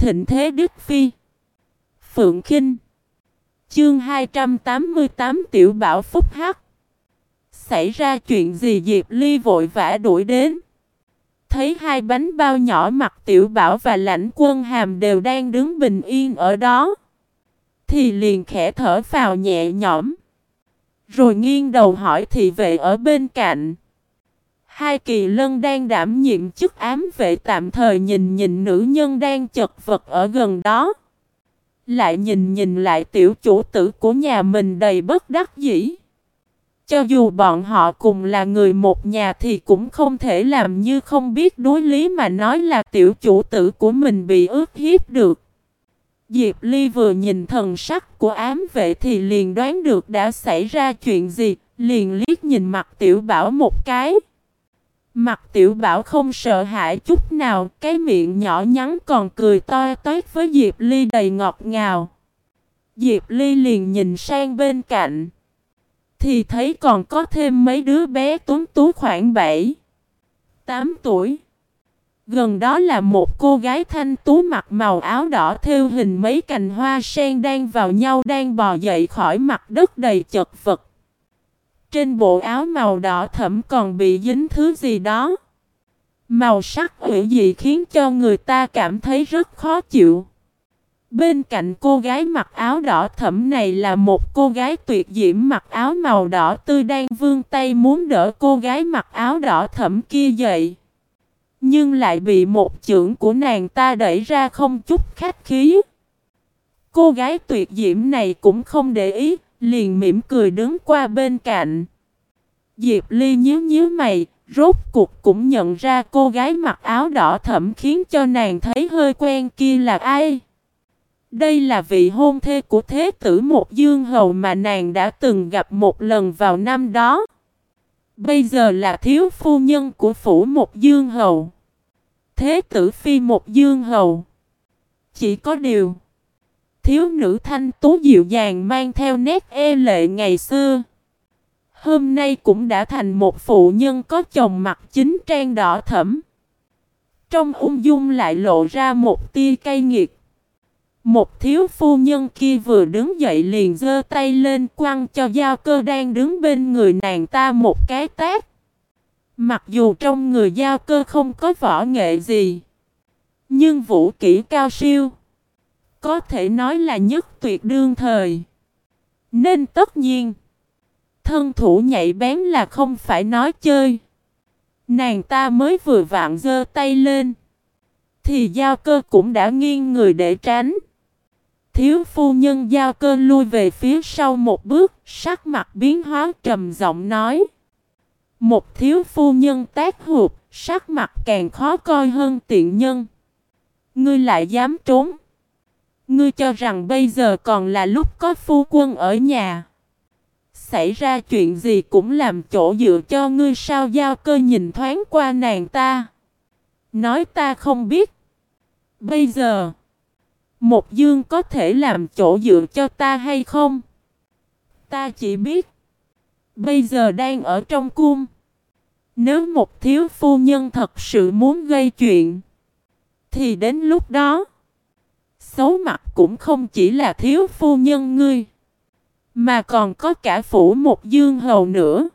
thịnh thế Đức Phi. Phượng Khinh. Chương 288 Tiểu Bảo phúc hắc. Xảy ra chuyện gì? Diệp Ly vội vã đuổi đến. Thấy hai bánh bao nhỏ mặt Tiểu Bảo và Lãnh Quân Hàm đều đang đứng bình yên ở đó, thì liền khẽ thở phào nhẹ nhõm. Rồi nghiêng đầu hỏi thị vệ ở bên cạnh. Hai kỳ lân đang đảm nhiệm chức ám vệ tạm thời nhìn nhìn nữ nhân đang chật vật ở gần đó. Lại nhìn nhìn lại tiểu chủ tử của nhà mình đầy bất đắc dĩ. Cho dù bọn họ cùng là người một nhà thì cũng không thể làm như không biết đối lý mà nói là tiểu chủ tử của mình bị ức hiếp được. Diệp Ly vừa nhìn thần sắc của ám vệ thì liền đoán được đã xảy ra chuyện gì, liền liếc nhìn mặt Tiểu Bảo một cái. Mặt Tiểu Bảo không sợ hãi chút nào, cái miệng nhỏ nhắn còn cười to toét với Diệp Ly đầy ngọt ngào. Diệp Ly liền nhìn sang bên cạnh, thì thấy còn có thêm mấy đứa bé tuấn tú khoảng 7, 8 tuổi. Gần đó là một cô gái thanh tú mặc màu áo đỏ thêu hình mấy cành hoa sen đang vào nhau đang bò dậy khỏi mặt đất đầy chật vật. Trên bộ áo màu đỏ thẫm còn bị dính thứ gì đó. Màu sắc hủy dị khiến cho người ta cảm thấy rất khó chịu. Bên cạnh cô gái mặc áo đỏ thẫm này là một cô gái tuyệt diễm mặc áo màu đỏ tươi đang vươn tay muốn đỡ cô gái mặc áo đỏ thẫm kia dậy. Nhưng lại bị một chưởng của nàng ta đẩy ra không chút khách khí. Cô gái tuyệt diễm này cũng không để ý, liền mỉm cười đứng qua bên cạnh. Diệp Ly nhíu nhíu mày, rốt cuộc cũng nhận ra cô gái mặc áo đỏ thẫm khiến cho nàng thấy hơi quen kia là ai. Đây là vị hôn thê của thế tử Một Dương Hầu mà nàng đã từng gặp một lần vào năm đó. Bây giờ là thiếu phu nhân của phủ Một Dương Hầu, thế tử phi Một Dương Hầu. Chỉ có điều, thiếu nữ thanh tú dịu dàng mang theo nét e lệ ngày xưa, hôm nay cũng đã thành một phụ nhân có chồng mặc chính trang đỏ thẫm. Trong ung dung lại lộ ra một tia cay nghiệt. Một thiếu phu nhân kia vừa đứng dậy liền giơ tay lên quăng cho Giao Cơ đang đứng bên người nàng ta một cái tát. Mặc dù trong người Giao Cơ không có võ nghệ gì, nhưng vũ kỹ cao siêu, có thể nói là nhất tuyệt đương thời. Nên tất nhiên, thân thủ nhạy bén là không phải nói chơi. Nàng ta mới vừa vặn giơ tay lên, thì Giao Cơ cũng đã nghiêng người để tránh. Thiếu phu nhân Giao Cơ lui về phía sau một bước, sắc mặt biến hóa trầm giọng nói. Một thiếu phu nhân tác hụt, sắc mặt càng khó coi hơn tiện nhân. Ngươi lại dám trốn? Ngươi cho rằng bây giờ còn là lúc có phu quân ở nhà, xảy ra chuyện gì cũng làm chỗ dựa cho ngươi sao? Giao Cơ nhìn thoáng qua nàng ta, nói ta không biết. Bây giờ Một Dương có thể làm chỗ dựa cho ta hay không? Ta chỉ biết bây giờ đang ở trong cung. Nếu một thiếu phu nhân thật sự muốn gây chuyện, thì đến lúc đó xấu mặt cũng không chỉ là thiếu phu nhân ngươi, mà còn có cả phủ Một Dương Hầu nữa.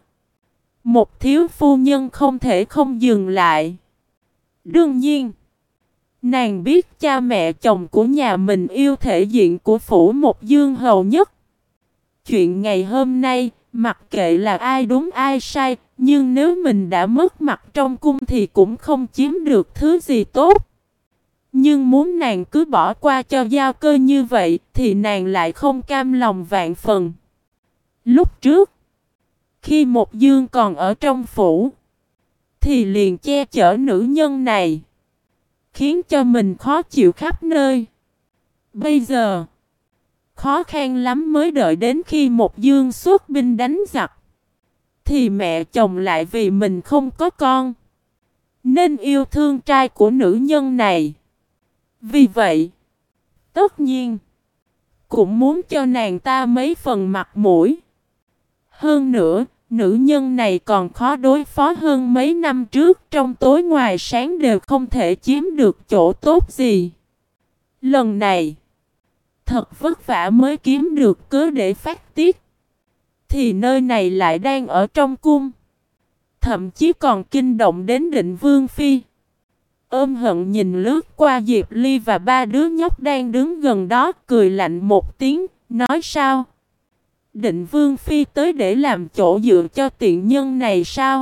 Một thiếu phu nhân không thể không dừng lại. Đương nhiên, nàng biết cha mẹ chồng của nhà mình yêu thể diện của phủ Một Dương Hầu nhất. Chuyện ngày hôm nay, mặc kệ là ai đúng ai sai, nhưng nếu mình đã mất mặt trong cung thì cũng không chiếm được thứ gì tốt. Nhưng muốn nàng cứ bỏ qua cho Giao Cơ như vậy thì nàng lại không cam lòng vạn phần. Lúc trước, khi Một Dương còn ở trong phủ, thì liền che chở nữ nhân này, khiến cho mình khó chịu khắp nơi. Bây giờ, khó khăn lắm mới đợi đến khi Một Dương xuất binh đánh giặc, thì mẹ chồng lại vì mình không có con, nên yêu thương trai của nữ nhân này. Vì vậy, tất nhiên, cũng muốn cho nàng ta mấy phần mặt mũi. Hơn nữa, nữ nhân này còn khó đối phó hơn mấy năm trước, trong tối ngoài sáng đều không thể chiếm được chỗ tốt gì. Lần này, thật vất vả mới kiếm được cớ để phát tiết. Thì nơi này lại đang ở trong cung. Thậm chí còn kinh động đến Định Vương Phi. Ôm hận nhìn lướt qua Diệp Ly và ba đứa nhóc đang đứng gần đó, cười lạnh một tiếng, nói sao? Định Vương Phi tới để làm chỗ dựa cho tiện nhân này sao?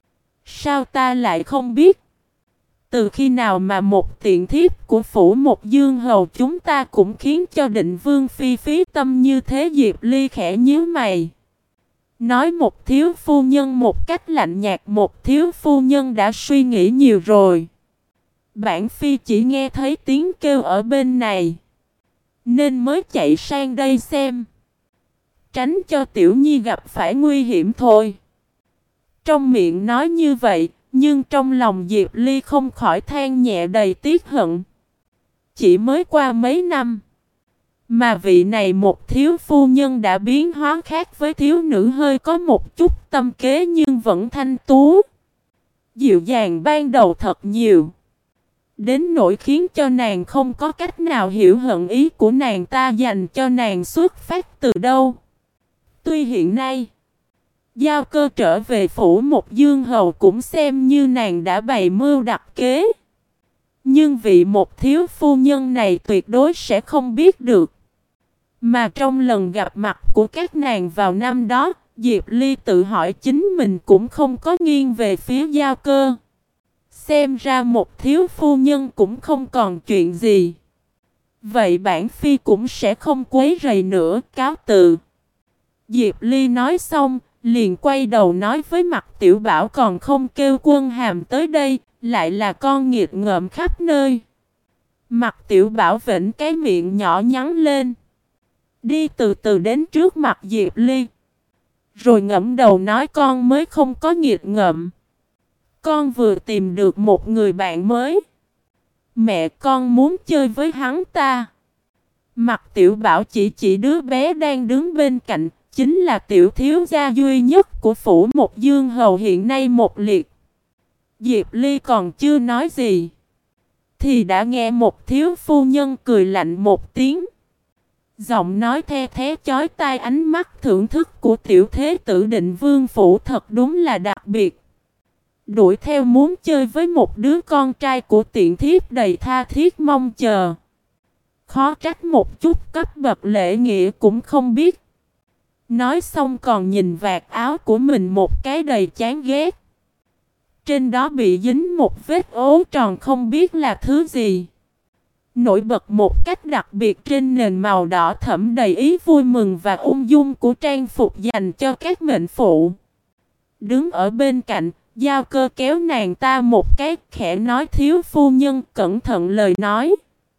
Sao ta lại không biết? Từ khi nào mà một tiện thiếp của phủ một dương hầu chúng ta cũng khiến cho Định Vương Phi phí tâm như thế? Diệp Ly khẽ nhíu mày. Nói một thiếu phu nhân một cách lạnh nhạt, một thiếu phu nhân đã suy nghĩ nhiều rồi. Bản Phi chỉ nghe thấy tiếng kêu ở bên này, nên mới chạy sang đây xem. Tránh cho Tiểu Nhi gặp phải nguy hiểm thôi. Trong miệng nói như vậy, nhưng trong lòng Diệp Ly không khỏi than nhẹ đầy tiếc hận. Chỉ mới qua mấy năm, mà vị này một thiếu phu nhân đã biến hóa khác với thiếu nữ hơi có một chút tâm kế nhưng vẫn thanh tú. Dịu dàng ban đầu thật nhiều. Đến nỗi khiến cho nàng không có cách nào hiểu hận ý của nàng ta dành cho nàng xuất phát từ đâu. Tuy hiện nay, Giao Cơ trở về phủ một dương hầu cũng xem như nàng đã bày mưu đặt kế. Nhưng vị một thiếu phu nhân này tuyệt đối sẽ không biết được. Mà trong lần gặp mặt của các nàng vào năm đó, Diệp Ly tự hỏi chính mình cũng không có nghiêng về phía Giao Cơ. Xem ra một thiếu phu nhân cũng không còn chuyện gì. Vậy bản Phi cũng sẽ không quấy rầy nữa, cáo từ. Diệp Ly nói xong, liền quay đầu nói với Mặt Tiểu Bảo còn không kêu Quân Hàm tới đây, lại là con nghiệt ngợm khắp nơi. Mặt Tiểu Bảo vểnh cái miệng nhỏ nhắn lên, đi từ từ đến trước mặt Diệp Ly. Rồi ngẫm đầu nói con mới không có nghiệt ngợm. Con vừa tìm được một người bạn mới. Mẹ con muốn chơi với hắn ta. Mặt Tiểu Bảo chỉ đứa bé đang đứng bên cạnh, chính là tiểu thiếu gia duy nhất của phủ một dương hầu hiện nay một liệt. Diệp Ly còn chưa nói gì, thì đã nghe một thiếu phu nhân cười lạnh một tiếng. Giọng nói the thé chói tai, ánh mắt thưởng thức của tiểu thế tử Định Vương phủ thật đúng là đặc biệt. Đuổi theo muốn chơi với một đứa con trai của tiện thiếp đầy tha thiết mong chờ. Khó trách một chút cấp bậc lễ nghĩa cũng không biết. Nói xong còn nhìn vạt áo của mình một cái đầy chán ghét. Trên đó bị dính một vết ố tròn không biết là thứ gì. Nổi bật một cách đặc biệt trên nền màu đỏ thẫm đầy ý vui mừng và ung dung của trang phục dành cho các mệnh phụ. Đứng ở bên cạnh, Giao Cơ kéo nàng ta một cái, khẽ nói thiếu phu nhân cẩn thận lời nói.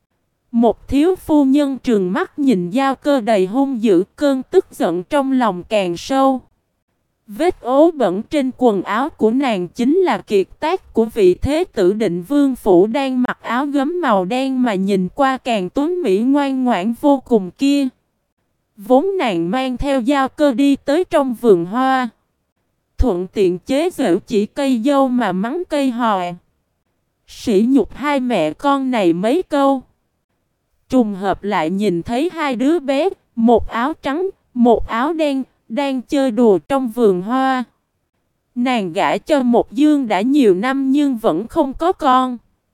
Một thiếu phu nhân trừng mắt nhìn Giao Cơ đầy hung dữ, cơn tức giận trong lòng càng sâu. Vết ố bẩn trên quần áo của nàng chính là kiệt tác của vị thế tử Định Vương phủ đang mặc áo gấm màu đen mà nhìn qua càng tuấn mỹ ngoan ngoãn vô cùng kia. Vốn nàng mang theo Giao Cơ đi tới trong vườn hoa, thuận tiện chế giễu chỉ cây dâu mà mắng cây hòe. Sỉ nhục hai mẹ con này mấy câu. Trùng hợp lại nhìn thấy hai đứa bé, một áo trắng, một áo đen, đang chơi đùa trong vườn hoa. Nàng gả cho một dương đã nhiều năm nhưng vẫn không có con.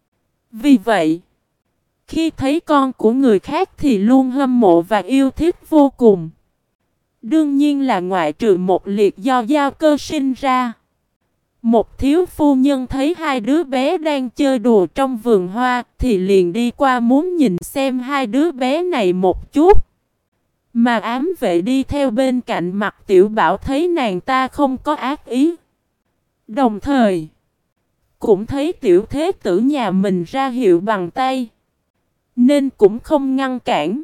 Vì vậy, khi thấy con của người khác thì luôn hâm mộ và yêu thích vô cùng. Đương nhiên là ngoại trừ một liệt do Giao Cơ sinh ra. Một thiếu phu nhân thấy hai đứa bé đang chơi đùa trong vườn hoa thì liền đi qua muốn nhìn xem hai đứa bé này một chút. Mà ám vệ đi theo bên cạnh Mặt Tiểu Bảo thấy nàng ta không có ác ý. Đồng thời, cũng thấy tiểu thế tử nhà mình ra hiệu bằng tay, nên cũng không ngăn cản.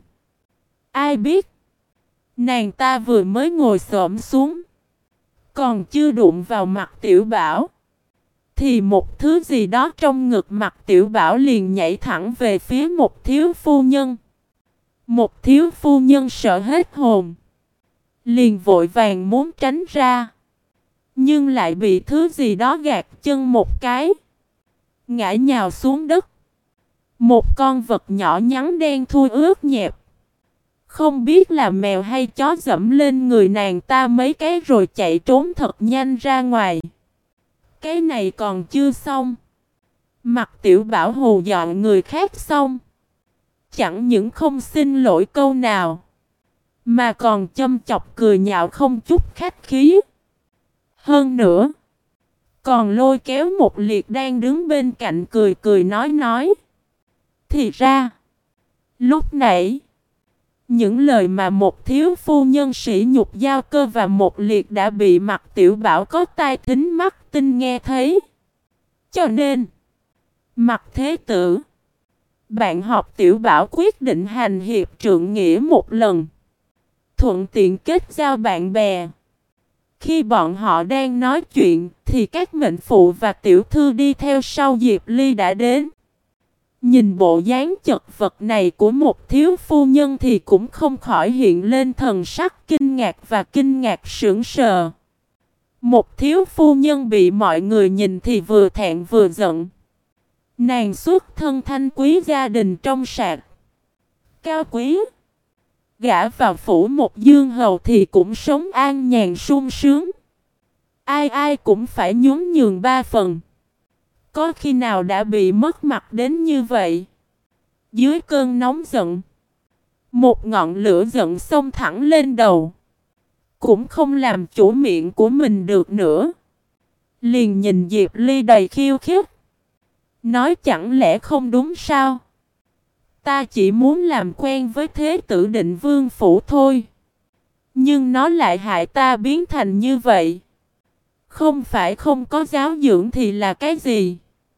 Ai biết, nàng ta vừa mới ngồi xổm xuống, còn chưa đụng vào Mặt Tiểu Bảo, thì một thứ gì đó trong ngực Mặt Tiểu Bảo liền nhảy thẳng về phía một thiếu phu nhân. Một thiếu phu nhân sợ hết hồn, liền vội vàng muốn tránh ra, nhưng lại bị thứ gì đó gạt chân một cái, ngã nhào xuống đất. Một con vật nhỏ nhắn đen thui ướt nhẹp. Không biết là mèo hay chó dẫm lên người nàng ta mấy cái rồi chạy trốn thật nhanh ra ngoài. Cái này còn chưa xong. Mặt Tiểu Bảo hù dọa người khác xong. Chẳng những không xin lỗi câu nào, mà còn châm chọc cười nhạo không chút khách khí. Hơn nữa, còn lôi kéo một liệt đang đứng bên cạnh cười cười nói. Thì ra, lúc nãy, những lời mà một thiếu phu nhân sĩ nhục giao cơ và một liệt đã bị mặt Tiểu Bảo có tai thính mắt tinh nghe thấy. Cho nên, mặt thế tử, bạn học Tiểu Bảo quyết định hành hiệp trượng nghĩa một lần, thuận tiện kết giao bạn bè. Khi bọn họ đang nói chuyện thì các mệnh phụ và tiểu thư đi theo sau Diệp Ly đã đến. Nhìn bộ dáng chật vật này của một thiếu phu nhân thì cũng không khỏi hiện lên thần sắc kinh ngạc và kinh ngạc sững sờ. Một thiếu phu nhân bị mọi người nhìn thì vừa thẹn vừa giận. Nàng xuất thân thanh quý gia đình trong sạch, cao quý. Gả vào phủ một dương hầu thì cũng sống an nhàn sung sướng. Ai ai cũng phải nhún nhường ba phần. Có khi nào đã bị mất mặt đến như vậy? Dưới cơn nóng giận, một ngọn lửa giận xông thẳng lên đầu. Cũng không làm chủ miệng của mình được nữa. Liền nhìn Diệp Ly đầy khiêu khích. Nói chẳng lẽ không đúng sao? Ta chỉ muốn làm quen với thế tử Định Vương phủ thôi. Nhưng nó lại hại ta biến thành như vậy. Không phải không có giáo dưỡng thì là cái gì?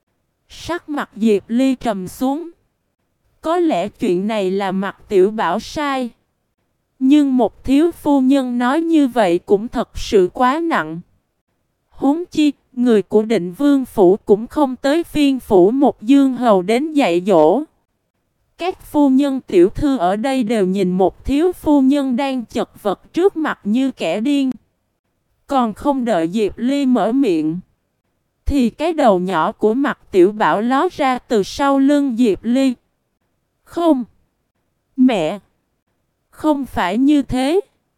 Sắc mặt Diệp Ly trầm xuống. Có lẽ chuyện này là mặt Tiểu Bảo sai. Nhưng một thiếu phu nhân nói như vậy cũng thật sự quá nặng. Huống chi, người của Định Vương phủ cũng không tới phiên phủ một dương hầu đến dạy dỗ. Các phu nhân tiểu thư ở đây đều nhìn một thiếu phu nhân đang chật vật trước mặt như kẻ điên. Còn không đợi Diệp Ly mở miệng, thì cái đầu nhỏ của mặt Tiểu Bảo ló ra từ sau lưng Diệp Ly. Không, mẹ, không phải như thế.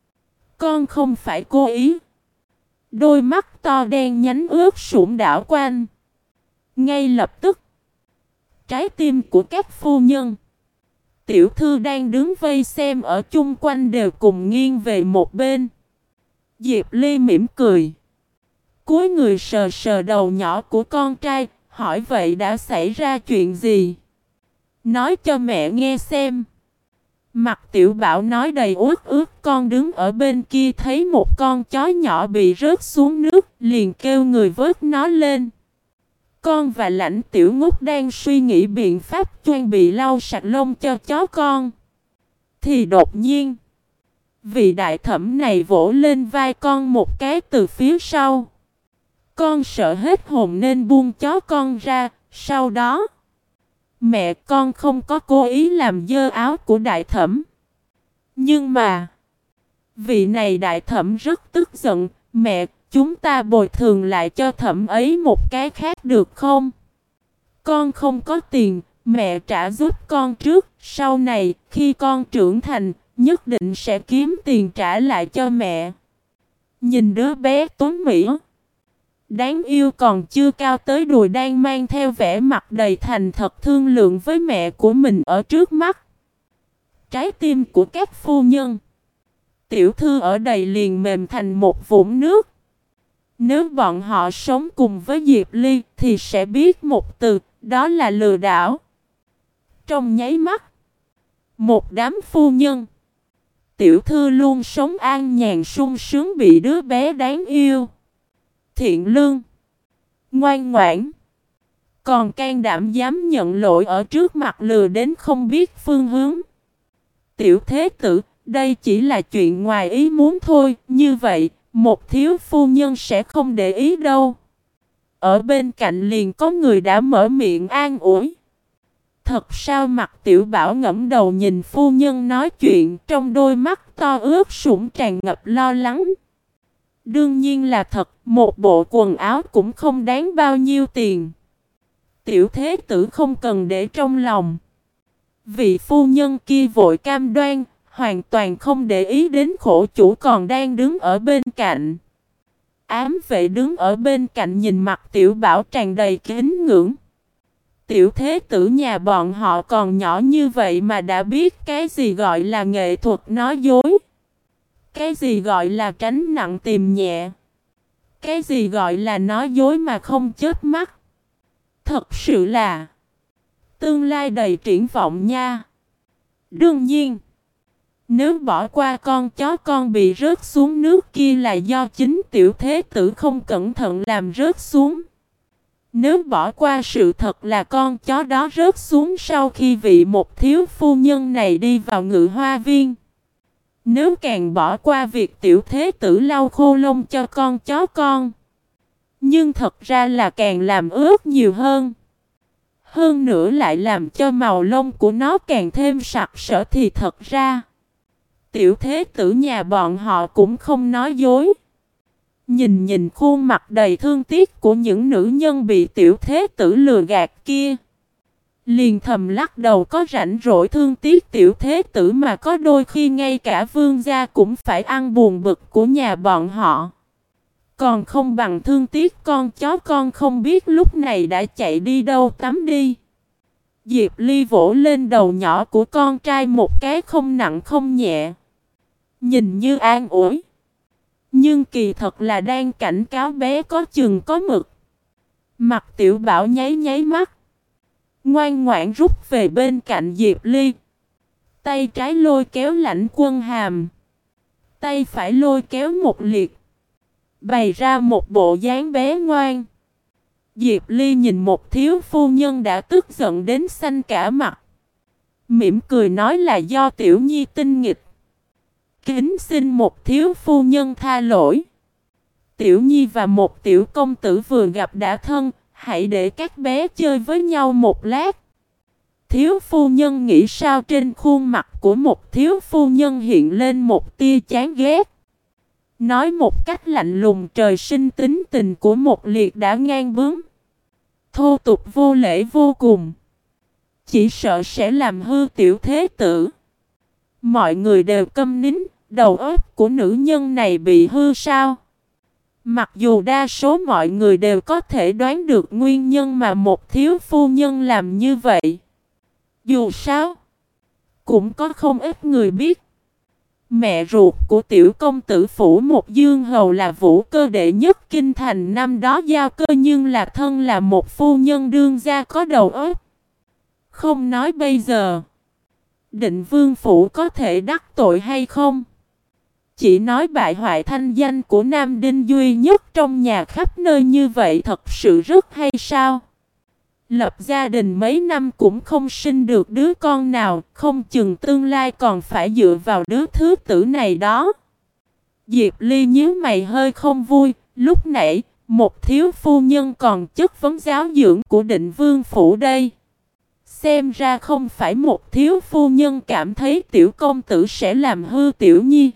Con không phải cố ý. Đôi mắt to đen nhánh ướt sũng đảo quanh. Ngay lập tức, trái tim của các phu nhân, tiểu thư đang đứng vây xem ở chung quanh đều cùng nghiêng về một bên. Diệp Ly mỉm cười, cúi người sờ sờ đầu nhỏ của con trai, hỏi vậy đã xảy ra chuyện gì? Nói cho mẹ nghe xem. Mặt Tiểu Bảo nói đầy uất ức, con đứng ở bên kia thấy một con chó nhỏ bị rớt xuống nước, liền kêu người vớt nó lên. Con và Lãnh Tiểu Ngút đang suy nghĩ biện pháp chuẩn bị lau sạch lông cho chó con. Thì đột nhiên, vị đại thẩm này vỗ lên vai con một cái từ phía sau. Con sợ hết hồn nên buông chó con ra, sau đó mẹ con không có cố ý làm dơ áo của đại thẩm. Nhưng mà vị này đại thẩm rất tức giận. Mẹ, chúng ta bồi thường lại cho thẩm ấy một cái khác được không? Con không có tiền, mẹ trả giúp con trước. Sau này, khi con trưởng thành, nhất định sẽ kiếm tiền trả lại cho mẹ. Nhìn đứa bé tuấn mỹ, đáng yêu còn chưa cao tới đùi đang mang theo vẻ mặt đầy thành thật thương lượng với mẹ của mình ở trước mắt. Trái tim của các phu nhân, tiểu thư ở đây liền mềm thành một vũng nước. Nếu bọn họ sống cùng với Diệp Ly thì sẽ biết một từ, đó là lừa đảo. Trong nháy mắt, một đám phu nhân, tiểu thư luôn sống an nhàn sung sướng bị đứa bé đáng yêu, thiện lương, ngoan ngoãn, còn can đảm dám nhận lỗi ở trước mặt lừa đến không biết phương hướng. Tiểu thế tử, đây chỉ là chuyện ngoài ý muốn thôi, như vậy một thiếu phu nhân sẽ không để ý đâu. Ở bên cạnh liền có người đã mở miệng an ủi. Thật sao? Mặt Tiểu Bảo ngẫm đầu nhìn phu nhân nói chuyện, trong đôi mắt to ướt sũng tràn ngập lo lắng. Đương nhiên là thật, một bộ quần áo cũng không đáng bao nhiêu tiền. Tiểu thế tử không cần để trong lòng. Vị phu nhân kia vội cam đoan, hoàn toàn không để ý đến khổ chủ còn đang đứng ở bên cạnh. Ám vệ đứng ở bên cạnh nhìn mặt Tiểu Bảo tràn đầy kính ngưỡng. Tiểu thế tử nhà bọn họ còn nhỏ như vậy mà đã biết cái gì gọi là nghệ thuật nói dối. Cái gì gọi là tránh nặng tìm nhẹ. Cái gì gọi là nói dối mà không chớp mắt. Thật sự là tương lai đầy triển vọng nha. Đương nhiên, nếu bỏ qua con chó con bị rớt xuống nước kia là do chính tiểu thế tử không cẩn thận làm rớt xuống. Nếu bỏ qua sự thật là con chó đó rớt xuống sau khi vị một thiếu phu nhân này đi vào ngự hoa viên. Nếu càng bỏ qua việc tiểu thế tử lau khô lông cho con chó con. Nhưng thật ra là càng làm ướt nhiều hơn. Hơn nữa lại làm cho màu lông của nó càng thêm sặc sỡ thì thật ra tiểu thế tử nhà bọn họ cũng không nói dối. Nhìn khuôn mặt đầy thương tiếc của những nữ nhân bị tiểu thế tử lừa gạt kia. Liền thầm lắc đầu có rảnh rỗi thương tiếc tiểu thế tử mà có đôi khi ngay cả vương gia cũng phải ăn buồn bực của nhà bọn họ. Còn không bằng thương tiếc con chó con không biết lúc này đã chạy đi đâu tắm đi. Diệp Ly vỗ lên đầu nhỏ của con trai một cái không nặng không nhẹ. Nhìn như an ủi. Nhưng kỳ thật là đang cảnh cáo bé có chừng có mực. Mặt Tiểu Bảo nháy nháy mắt. Ngoan ngoãn rút về bên cạnh Diệp Ly. Tay trái lôi kéo Lãnh Quân Hàm. Tay phải lôi kéo Một Liệt. Bày ra một bộ dáng bé ngoan. Diệp Ly nhìn một thiếu phu nhân đã tức giận đến xanh cả mặt. Mỉm cười nói là do Tiểu Nhi tinh nghịch. Kính xin một thiếu phu nhân tha lỗi. Tiểu Nhi và một tiểu công tử vừa gặp đã thân, hãy để các bé chơi với nhau một lát. Thiếu phu nhân nghĩ sao trên khuôn mặt của một thiếu phu nhân hiện lên một tia chán ghét. Nói một cách lạnh lùng trời sinh tính tình của Một Liệt đã ngang bướng. Thô tục vô lễ vô cùng. Chỉ sợ sẽ làm hư tiểu thế tử. Mọi người đều câm nín. Đầu óc của nữ nhân này bị hư sao? Mặc dù đa số mọi người đều có thể đoán được nguyên nhân mà một thiếu phu nhân làm như vậy. Dù sao, cũng có không ít người biết. Mẹ ruột của tiểu công tử phủ một dương hầu là vũ cơ đệ nhất kinh thành năm đó giao cơ nhưng là thân là một phu nhân đương gia có đầu óc. Không nói bây giờ, Định Vương phủ có thể đắc tội hay không? Chỉ nói bại hoại thanh danh của Nam Đinh duy nhất trong nhà khắp nơi như vậy thật sự rất hay sao? Lập gia đình mấy năm cũng không sinh được đứa con nào, không chừng tương lai còn phải dựa vào đứa thứ tử này đó. Diệp Ly nhíu mày hơi không vui, lúc nãy, một thiếu phu nhân còn chất vấn giáo dưỡng của Định Vương phủ đây. Xem ra không phải một thiếu phu nhân cảm thấy tiểu công tử sẽ làm hư Tiểu Nhi,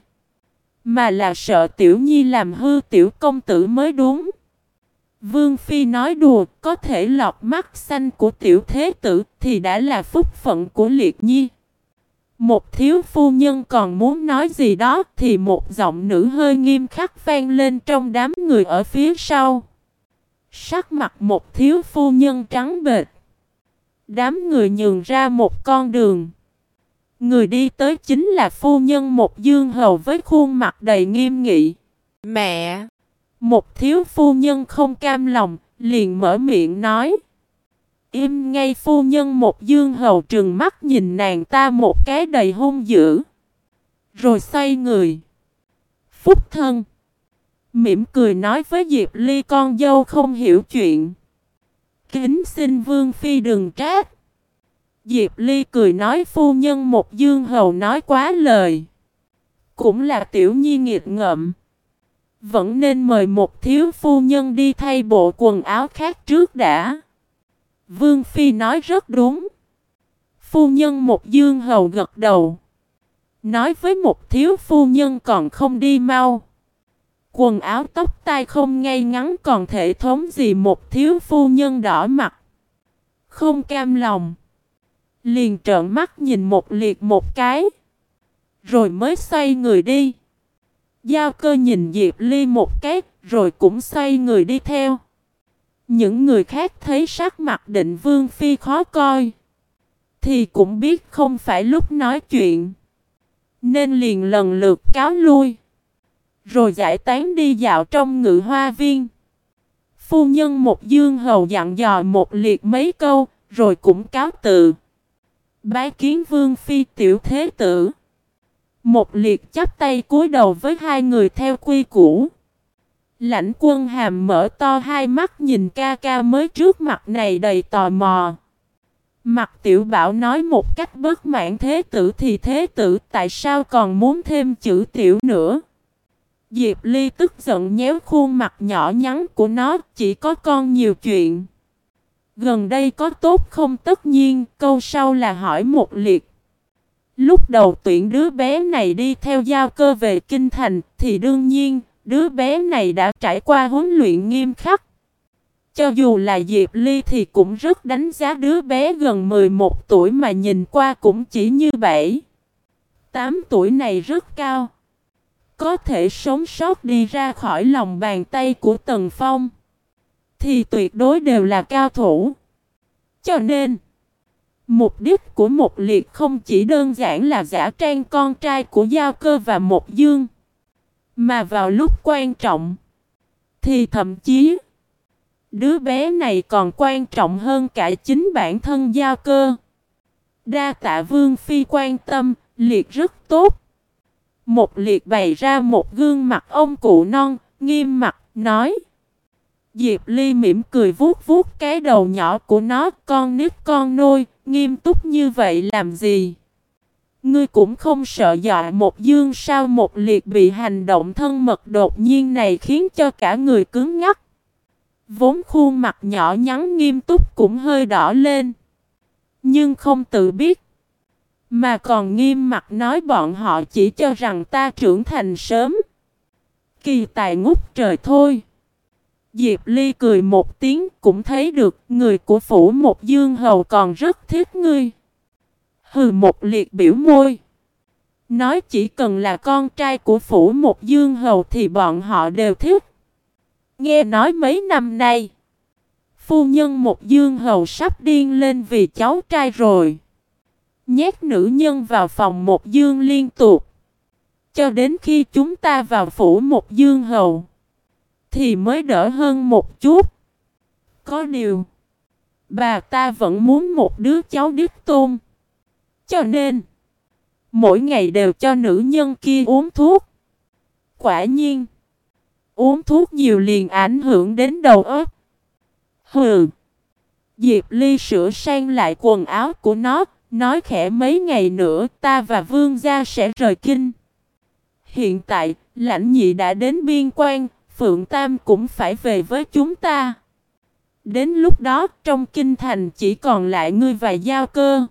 mà là sợ Tiểu Nhi làm hư tiểu công tử mới đúng. Vương Phi nói đùa, có thể lọt mắt xanh của tiểu thế tử thì đã là phúc phận của Liệt Nhi. Một thiếu phu nhân còn muốn nói gì đó thì một giọng nữ hơi nghiêm khắc vang lên trong đám người ở phía sau. Sắc mặt một thiếu phu nhân trắng bệch. Đám người nhường ra một con đường. Người đi tới chính là phu nhân một dương hầu với khuôn mặt đầy nghiêm nghị. Mẹ! Một thiếu phu nhân không cam lòng, liền mở miệng nói. Im ngay phu nhân một dương hầu trừng mắt nhìn nàng ta một cái đầy hung dữ. Rồi xoay người. Phúc thân! Mỉm cười nói với Diệp Ly con dâu không hiểu chuyện. Kính xin Vương Phi đừng trách. Diệp Ly cười nói phu nhân một dương hầu nói quá lời. Cũng là Tiểu Nhi nghiệt ngợm. Vẫn nên mời một thiếu phu nhân đi thay bộ quần áo khác trước đã. Vương Phi nói rất đúng. Phu nhân một dương hầu gật đầu. Nói với một thiếu phu nhân còn không đi mau. Quần áo tóc tai không ngay ngắn còn thể thống gì một thiếu phu nhân đỏ mặt. Không cam lòng, liền trợn mắt nhìn một liệt một cái, rồi mới xoay người đi. Giao Cơ nhìn Diệp Ly một cái, rồi cũng xoay người đi theo. Những người khác thấy sắc mặt Định Vương Phi khó coi, thì cũng biết không phải lúc nói chuyện, nên liền lần lượt cáo lui, rồi giải tán đi dạo trong Ngự Hoa Viên. Phu nhân Một Dương Hầu dặn dò một liệt mấy câu, rồi cũng cáo từ. Bái kiến Vương Phi tiểu thế tử. Một liệt chắp tay cúi đầu với hai người theo quy củ. Lãnh Quân Hàm mở to hai mắt nhìn ca ca mới trước mặt này đầy tò mò. Mặt Tiểu Bảo nói một cách bất mãn, thế tử thì thế tử, tại sao còn muốn thêm chữ tiểu nữa? Diệp Ly tức giận nhéo khuôn mặt nhỏ nhắn của nó, chỉ có con nhiều chuyện. Gần đây có tốt không? Tất nhiên, câu sau là hỏi một liệt. Lúc đầu tuyển đứa bé này đi theo Giao Cơ về Kinh Thành, thì đương nhiên, đứa bé này đã trải qua huấn luyện nghiêm khắc. Cho dù là Diệp Ly thì cũng rất đánh giá đứa bé gần 11 tuổi mà nhìn qua cũng chỉ như 7, 8 tuổi này rất cao. Có thể sống sót đi ra khỏi lòng bàn tay của Tần Phong thì tuyệt đối đều là cao thủ. Cho nên, mục đích của một liệt không chỉ đơn giản là giả trang con trai của Giao Cơ và Một Dương, mà vào lúc quan trọng thì thậm chí đứa bé này còn quan trọng hơn cả chính bản thân Giao Cơ. Đa tạ Vương Phi quan tâm, liệt rất tốt. Một liệt bày ra một gương mặt ông cụ non, nghiêm mặt, nói. Diệp Ly mỉm cười vuốt vuốt cái đầu nhỏ của nó, con nít con nôi, nghiêm túc như vậy làm gì? Ngươi cũng không sợ dọa Một Dương sao? Một liệt bị hành động thân mật đột nhiên này khiến cho cả người cứng ngắc. Vốn khuôn mặt nhỏ nhắn nghiêm túc cũng hơi đỏ lên. Nhưng không tự biết, mà còn nghiêm mặt nói bọn họ chỉ cho rằng ta trưởng thành sớm. Kỳ tài ngút trời thôi. Diệp Ly cười một tiếng, cũng thấy được người của phủ Một Dương Hầu còn rất thích ngươi. Hừ, một liệt biểu môi, nói chỉ cần là con trai của phủ Một Dương Hầu thì bọn họ đều thích. Nghe nói mấy năm nay, phu nhân Một Dương Hầu sắp điên lên vì cháu trai rồi. Nhét nữ nhân vào phòng Một Dương liên tục. Cho đến khi chúng ta vào phủ Một Dương Hầu thì mới đỡ hơn một chút. Có điều, bà ta vẫn muốn một đứa cháu đích tôn. Cho nên, mỗi ngày đều cho nữ nhân kia uống thuốc. Quả nhiên, uống thuốc nhiều liền ảnh hưởng đến đầu óc. Hừ. Diệp Ly sửa sang lại quần áo của nó, nói khẽ mấy ngày nữa ta và Vương gia sẽ rời kinh. Hiện tại, Lãnh Nhị đã đến biên quan, Phượng Tam cũng phải về với chúng ta. Đến lúc đó, trong kinh thành chỉ còn lại ngươi và Giao Cơ.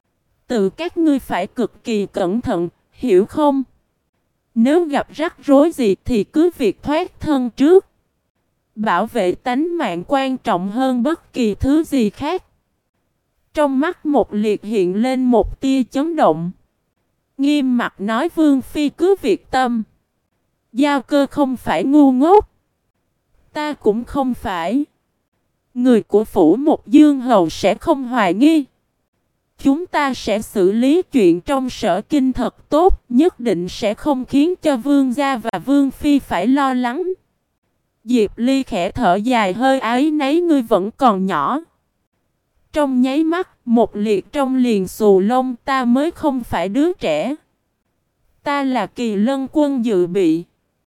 Tự các ngươi phải cực kỳ cẩn thận, hiểu không? Nếu gặp rắc rối gì thì cứ việc thoát thân trước. Bảo vệ tánh mạng quan trọng hơn bất kỳ thứ gì khác. Trong mắt một liệt hiện lên một tia chấn động. Nghiêm mặt nói Vương Phi cứ việc tâm. Giao Cơ không phải ngu ngốc. Ta cũng không phải. Người của phủ Một Dương Hầu sẽ không hoài nghi. Chúng ta sẽ xử lý chuyện trong sở kinh thật tốt. Nhất định sẽ không khiến cho Vương gia và Vương Phi phải lo lắng. Diệp Ly khẽ thở dài hơi áy náy, ngươi vẫn còn nhỏ. Trong nháy mắt, một liệt trong liền xù lông, ta mới không phải đứa trẻ. Ta là Kỳ Lân quân dự bị.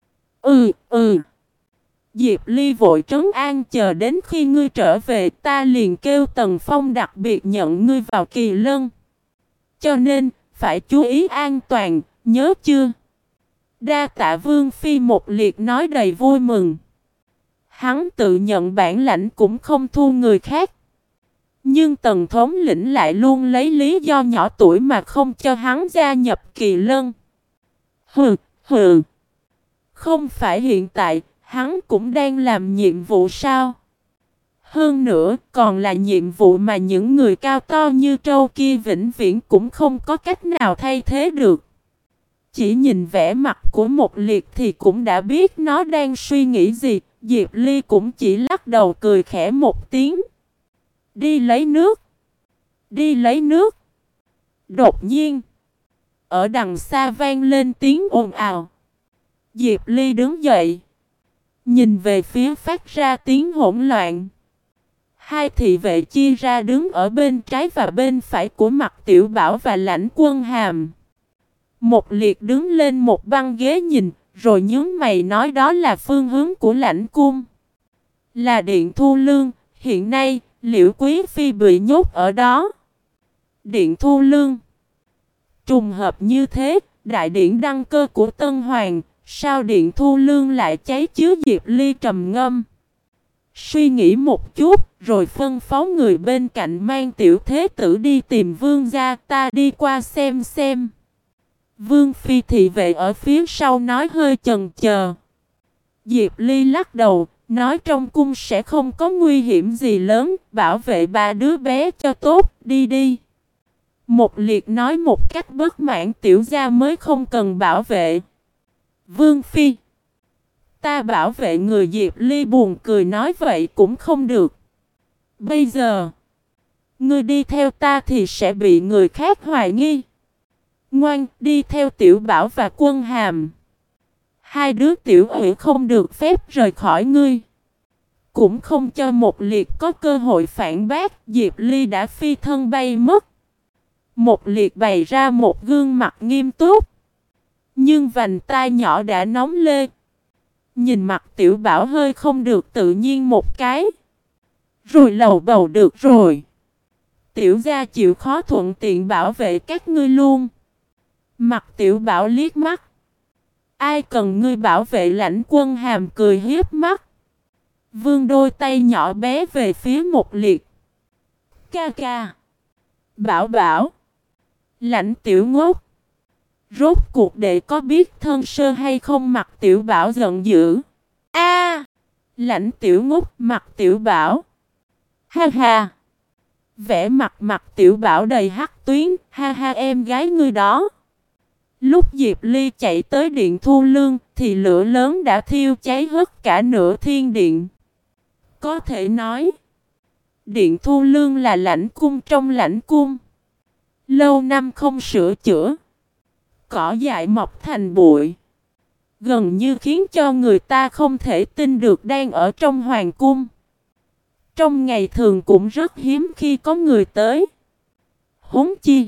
Diệp Ly vội trấn an, chờ đến khi ngươi trở về ta liền kêu Tần Phong đặc biệt nhận ngươi vào Kỳ Lân. Cho nên, phải chú ý an toàn, nhớ chưa? Đa tạ Vương Phi, một liệt nói đầy vui mừng. Hắn tự nhận bản lãnh cũng không thua người khác. Nhưng Tần thống lĩnh lại luôn lấy lý do nhỏ tuổi mà không cho hắn gia nhập Kỳ Lân. Hừ. Không phải hiện tại, hắn cũng đang làm nhiệm vụ sao? Hơn nữa, còn là nhiệm vụ mà những người cao to như trâu kia vĩnh viễn cũng không có cách nào thay thế được. Chỉ nhìn vẻ mặt của một liệt thì cũng đã biết nó đang suy nghĩ gì. Diệp Ly cũng chỉ lắc đầu cười khẽ một tiếng. Đi lấy nước. Đi lấy nước. Đột nhiên, ở đằng xa vang lên tiếng ồn ào. Diệp Ly đứng dậy, nhìn về phía phát ra tiếng hỗn loạn. Hai thị vệ chia ra đứng ở bên trái và bên phải của Mặt Tiểu Bảo và Lãnh Quân Hàm. Một liệt đứng lên một băng ghế nhìn, rồi nhướng mày nói đó là phương hướng của Lãnh Cung. Là Điện Thu Lương, hiện nay, Liễu Quý Phi bị nhốt ở đó. Điện Thu Lương. Trùng hợp như thế, đại điển đăng cơ của Tân Hoàng, sao Điện Thu Lương lại cháy chứ? Diệp Ly trầm ngâm. Suy nghĩ một chút, rồi phân phó người bên cạnh mang tiểu thế tử đi tìm vương gia, ta đi qua xem. Vương Phi thị vệ ở phía sau nói hơi chần chờ. Diệp Ly lắc đầu, nói trong cung sẽ không có nguy hiểm gì lớn, bảo vệ ba đứa bé cho tốt, đi. Một liệt nói một cách bất mãn, tiểu gia mới không cần bảo vệ. Vương Phi, ta bảo vệ người. Diệp Ly buồn cười nói vậy cũng không được. Bây giờ, ngươi đi theo ta thì sẽ bị người khác hoài nghi. Ngoan, đi theo Tiểu Bảo và Quân Hàm. Hai đứa tiểu ủy không được phép rời khỏi ngươi. Cũng không cho một liệt có cơ hội phản bác. Diệp Ly đã phi thân bay mất. Một liệt bày ra một gương mặt nghiêm túc, nhưng vành tai nhỏ đã nóng lên. Nhìn mặt Tiểu Bảo hơi không được tự nhiên một cái, rồi lầu bầu được rồi. Tiểu gia chịu khó thuận tiện bảo vệ các ngươi luôn. Mặt Tiểu Bảo liếc mắt. Ai cần ngươi bảo vệ? Lãnh Quân Hàm cười hiếp mắt, vươn đôi tay nhỏ bé về phía một liệt. Ca. Bảo. Lãnh Tiểu Ngốc. Rốt cuộc đệ có biết thân sơ hay không? Mặt Tiểu Bảo giận dữ. Lãnh Tiểu Ngốc. Mặt Tiểu Bảo. Ha. Vẻ mặt Tiểu Bảo đầy hắc tuyến. Ha em gái ngươi đó. Lúc Diệp Ly chạy tới Điện Thu Lương thì lửa lớn đã thiêu cháy hết cả nửa thiên điện. Có thể nói, Điện Thu Lương là lãnh cung trong lãnh cung. Lâu năm không sửa chữa, cỏ dại mọc thành bụi, gần như khiến cho người ta không thể tin được đang ở trong hoàng cung. Trong ngày thường cũng rất hiếm khi có người tới. Huống chi,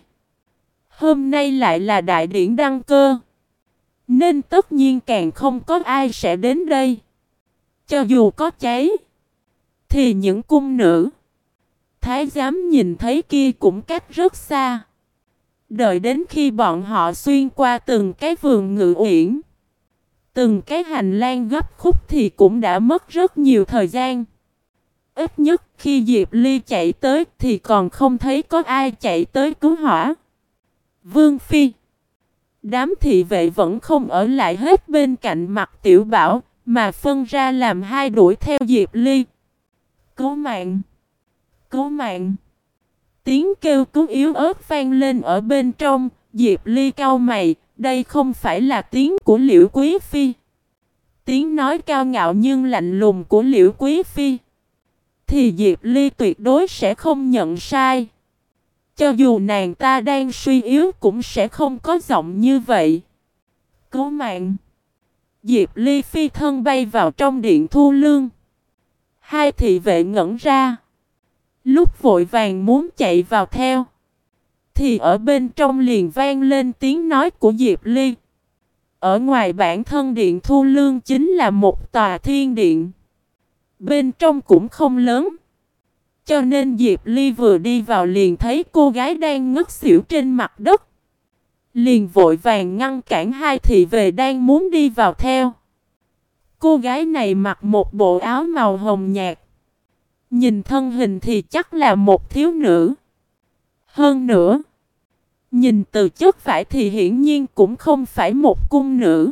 hôm nay lại là đại điển đăng cơ, nên tất nhiên càng không có ai sẽ đến đây. Cho dù có cháy, thì những cung nữ, thái giám nhìn thấy kia cũng cách rất xa. Đợi đến khi bọn họ xuyên qua từng cái vườn ngự uyển, từng cái hành lang gấp khúc thì cũng đã mất rất nhiều thời gian. Ít nhất khi Diệp Ly chạy tới thì còn không thấy có ai chạy tới cứu hỏa. Vương Phi, đám thị vệ vẫn không ở lại hết bên cạnh Mặt Tiểu Bảo, mà phân ra làm hai đuổi theo Diệp Ly. Cứu mạng! Cứu mạng! Tiếng kêu cứu yếu ớt vang lên ở bên trong. Diệp Ly cau mày, đây không phải là tiếng của Liễu Quý Phi. Tiếng nói cao ngạo nhưng lạnh lùng của Liễu Quý Phi thì Diệp Ly tuyệt đối sẽ không nhận sai. Cho dù nàng ta đang suy yếu cũng sẽ không có giọng như vậy. Cứu mạng! Diệp Ly phi thân bay vào trong Điện Thu Lương. Hai thị vệ ngẩn ra. Lúc vội vàng muốn chạy vào theo, thì ở bên trong liền vang lên tiếng nói của Diệp Ly. Ở ngoài bản thân Điện Thu Lương chính là một tòa thiên điện. Bên trong cũng không lớn, cho nên Diệp Ly vừa đi vào liền thấy cô gái đang ngất xỉu trên mặt đất. Liền vội vàng ngăn cản hai thị vệ đang muốn đi vào theo. Cô gái này mặc một bộ áo màu hồng nhạt, nhìn thân hình thì chắc là một thiếu nữ. Hơn nữa, nhìn từ chất vải thì hiển nhiên cũng không phải một cung nữ.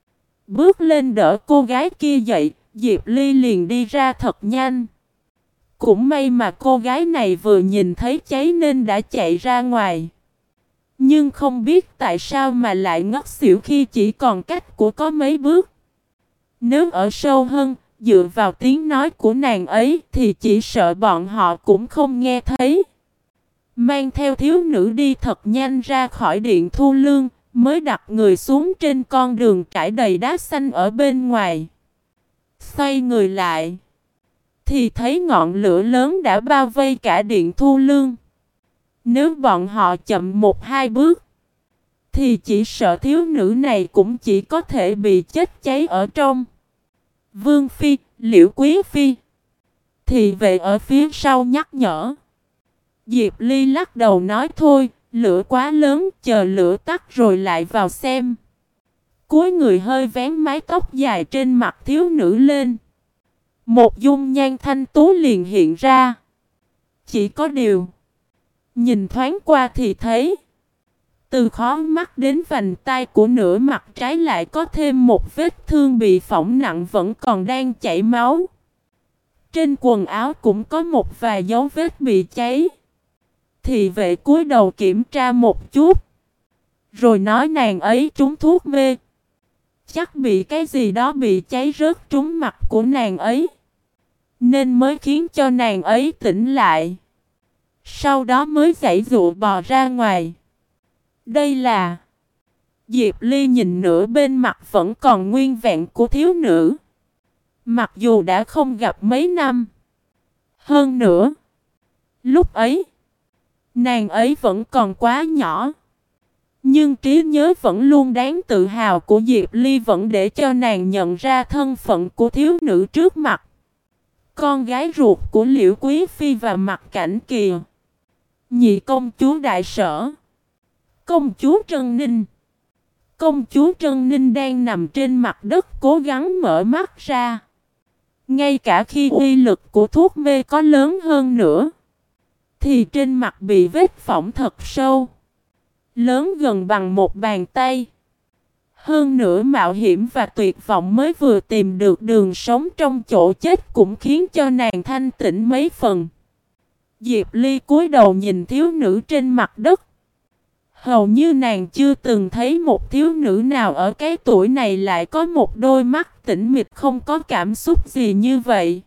Bước lên đỡ cô gái kia dậy, Diệp Ly liền đi ra thật nhanh. Cũng may mà cô gái này vừa nhìn thấy cháy nên đã chạy ra ngoài. Nhưng không biết tại sao mà lại ngất xỉu khi chỉ còn cách của có mấy bước. Nếu ở sâu hơn, dựa vào tiếng nói của nàng ấy thì chỉ sợ bọn họ cũng không nghe thấy. Mang theo thiếu nữ đi thật nhanh ra khỏi điện thu lương, mới đặt người xuống trên con đường trải đầy đá xanh ở bên ngoài. Xoay người lại, thì thấy ngọn lửa lớn đã bao vây cả điện thu lương. Nếu bọn họ chậm 1-2 bước, thì chỉ sợ thiếu nữ này cũng chỉ có thể bị chết cháy ở trong. Vương Phi, Liễu Quý Phi, thị vệ ở phía sau nhắc nhở. Diệp Ly lắc đầu nói thôi, lửa quá lớn, chờ lửa tắt rồi lại vào xem. Cúi người hơi vén mái tóc dài trên mặt thiếu nữ lên. Một dung nhan thanh tú liền hiện ra. Chỉ có điều, nhìn thoáng qua thì thấy, từ khóe mắt đến vành tai của nửa mặt trái lại có thêm một vết thương bị phỏng nặng vẫn còn đang chảy máu. Trên quần áo cũng có một vài dấu vết bị cháy. Thị vệ cúi đầu kiểm tra một chút, rồi nói nàng ấy trúng thuốc mê. Chắc bị cái gì đó bị cháy rớt trúng mặt của nàng ấy, nên mới khiến cho nàng ấy tỉnh lại. Sau đó mới giãy giụa bò ra ngoài. Đây là... Diệp Ly nhìn nửa bên mặt vẫn còn nguyên vẹn của thiếu nữ. Mặc dù đã không gặp mấy năm. Hơn nữa, lúc ấy, nàng ấy vẫn còn quá nhỏ. Nhưng trí nhớ vẫn luôn đáng tự hào của Diệp Ly vẫn để cho nàng nhận ra thân phận của thiếu nữ trước mặt. Con gái ruột của Liễu Quý Phi và Mặc Cảnh Kỳ, nhị công chúa Đại Sở, công chúa Trân Ninh. Công chúa Trân Ninh đang nằm trên mặt đất cố gắng mở mắt ra. Ngay cả khi uy lực của thuốc mê có lớn hơn nữa, thì trên mặt bị vết phỏng thật sâu, lớn gần bằng một bàn tay. Hơn nữa mạo hiểm và tuyệt vọng mới vừa tìm được đường sống trong chỗ chết cũng khiến cho nàng thanh tỉnh mấy phần. Diệp Ly cúi đầu nhìn thiếu nữ trên mặt đất. Hầu như nàng chưa từng thấy một thiếu nữ nào ở cái tuổi này lại có một đôi mắt tĩnh mịch không có cảm xúc gì như vậy.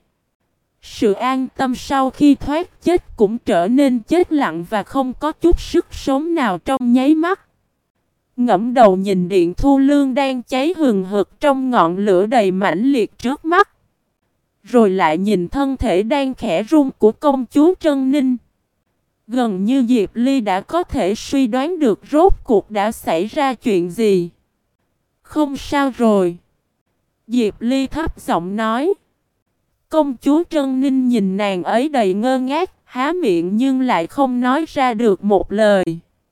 Sự an tâm sau khi thoát chết cũng trở nên chết lặng và không có chút sức sống nào trong nháy mắt. Ngẫm đầu nhìn điện thu lương đang cháy hừng hực trong ngọn lửa đầy mãnh liệt trước mắt. Rồi lại nhìn thân thể đang khẽ run của công chúa Trân Ninh. Gần như Diệp Ly đã có thể suy đoán được rốt cuộc đã xảy ra chuyện gì. Không sao rồi. Diệp Ly thấp giọng nói. Công chúa Trân Ninh nhìn nàng ấy đầy ngơ ngác, há miệng nhưng lại không nói ra được một lời.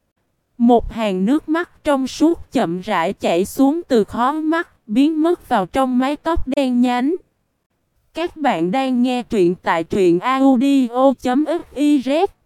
Một hàng nước mắt trong suốt chậm rãi chảy xuống từ khóe mắt, biến mất vào trong mái tóc đen nhánh. Các bạn đang nghe truyện tại truyện audio.fiz